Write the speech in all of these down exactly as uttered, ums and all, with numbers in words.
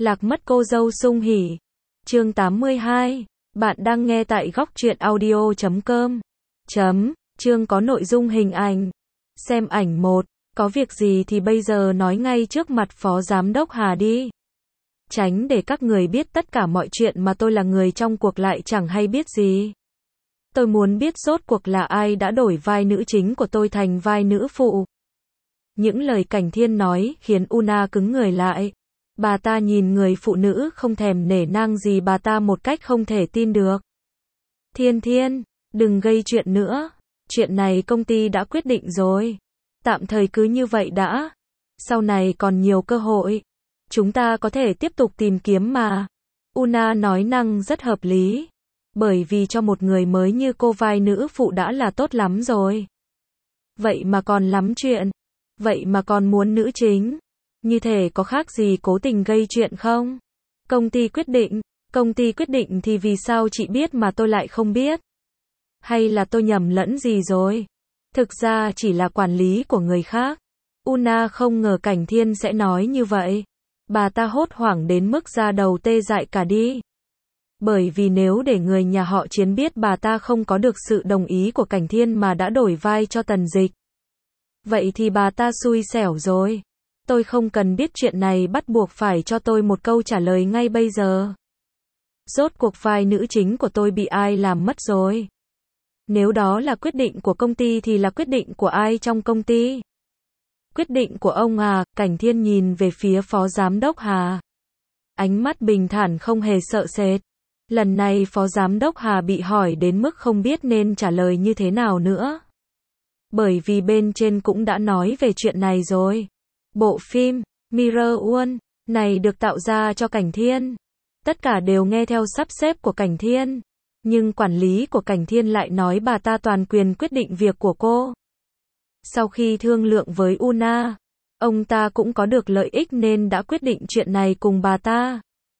Lạc mất cô dâu Sung Hỉ. Chương tám mươi hai. Bạn đang nghe tại góc truyện audio chấm com. Chấm. Chương có nội dung hình ảnh. Xem ảnh một. Có việc gì thì bây giờ nói ngay trước mặt Phó Giám đốc Hà đi. Tránh để các người biết tất cả mọi chuyện mà tôi là người trong cuộc lại chẳng hay biết gì. Tôi muốn biết rốt cuộc là ai đã đổi vai nữ chính của tôi thành vai nữ phụ. Những lời Cảnh Thiên nói khiến Una cứng người lại. Bà ta nhìn người phụ nữ không thèm nể nang gì bà ta một cách không thể tin được. Thiên Thiên, đừng gây chuyện nữa. Chuyện này công ty đã quyết định rồi. Tạm thời cứ như vậy đã. Sau này còn nhiều cơ hội. Chúng ta có thể tiếp tục tìm kiếm mà. Una nói năng rất hợp lý. Bởi vì cho một người mới như cô vai nữ phụ đã là tốt lắm rồi. Vậy mà còn lắm chuyện. Vậy mà còn muốn nữ chính. Như thể có khác gì cố tình gây chuyện không? Công ty quyết định. Công ty quyết định thì vì sao chị biết mà tôi lại không biết? Hay là tôi nhầm lẫn gì rồi? Thực ra chỉ là quản lý của người khác. Una không ngờ Cảnh Thiên sẽ nói như vậy. Bà ta hốt hoảng đến mức da đầu tê dại cả đi. Bởi vì nếu để người nhà họ Chiến biết bà ta không có được sự đồng ý của Cảnh Thiên mà đã đổi vai cho Tần Dịch. Vậy thì bà ta xui xẻo rồi. Tôi không cần biết chuyện này, bắt buộc phải cho tôi một câu trả lời ngay bây giờ. Rốt cuộc vai nữ chính của tôi bị ai làm mất rồi? Nếu đó là quyết định của công ty thì là quyết định của ai trong công ty? Quyết định của ông à? Cảnh Thiên nhìn về phía Phó Giám đốc Hà. Ánh mắt bình thản không hề sợ sệt. Lần này Phó Giám đốc Hà bị hỏi đến mức không biết nên trả lời như thế nào nữa. Bởi vì bên trên cũng đã nói về chuyện này rồi. Bộ phim Mirror One này được tạo ra cho Cảnh Thiên. Tất cả đều nghe theo sắp xếp của Cảnh Thiên. Nhưng quản lý của Cảnh Thiên lại nói bà ta toàn quyền quyết định việc của cô. Sau khi thương lượng với Una, ông ta cũng có được lợi ích nên đã quyết định chuyện này cùng bà ta.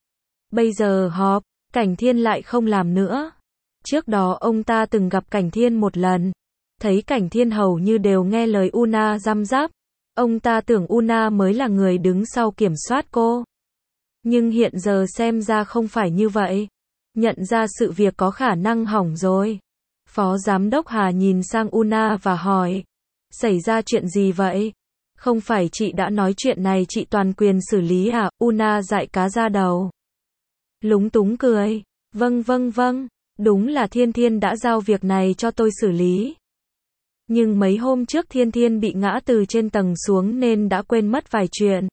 Bây giờ họp, Cảnh Thiên lại không làm nữa. Trước đó ông ta từng gặp Cảnh Thiên một lần. Thấy Cảnh Thiên hầu như đều nghe lời Una răm rắp. Ông ta tưởng Una mới là người đứng sau kiểm soát cô. Nhưng hiện giờ xem ra không phải như vậy. Nhận ra sự việc có khả năng hỏng rồi. Phó Giám đốc Hà nhìn sang Una và hỏi. Xảy ra chuyện gì vậy? Không phải chị đã nói chuyện này chị toàn quyền xử lý à? Una dại cá ra đầu. Lúng túng cười. Vâng vâng vâng. Đúng là Thiên Thiên đã giao việc này cho tôi xử lý. Nhưng mấy hôm trước Thiên Thiên bị ngã từ trên tầng xuống nên đã quên mất vài chuyện.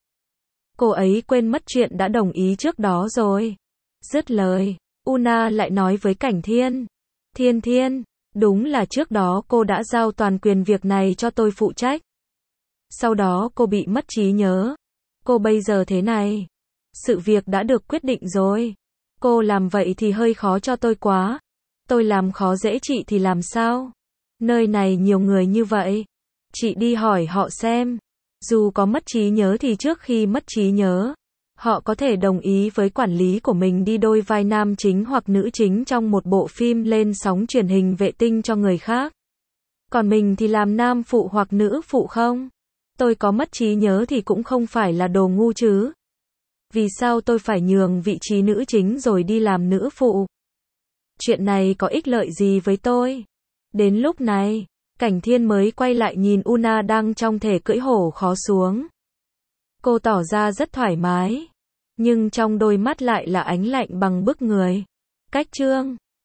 Cô ấy quên mất chuyện đã đồng ý trước đó rồi. Dứt lời, Una lại nói với Cảnh Thiên. Thiên Thiên, đúng là trước đó cô đã giao toàn quyền việc này cho tôi phụ trách. Sau đó cô bị mất trí nhớ. Cô bây giờ thế này. Sự việc đã được quyết định rồi. Cô làm vậy thì hơi khó cho tôi quá. Tôi làm khó dễ chị thì làm sao? Nơi này nhiều người như vậy. Chị đi hỏi họ xem. Dù có mất trí nhớ thì trước khi mất trí nhớ, họ có thể đồng ý với quản lý của mình đi đôi vai nam chính hoặc nữ chính trong một bộ phim lên sóng truyền hình vệ tinh cho người khác. Còn mình thì làm nam phụ hoặc nữ phụ không? Tôi có mất trí nhớ thì cũng không phải là đồ ngu chứ. Vì sao tôi phải nhường vị trí nữ chính rồi đi làm nữ phụ? Chuyện này có ích lợi gì với tôi? Đến lúc này, Cảnh Thiên mới quay lại nhìn Una đang trong thể cưỡi hổ khó xuống. Cô tỏ ra rất thoải mái. Nhưng trong đôi mắt lại là ánh lạnh bằng bức người. Cách chương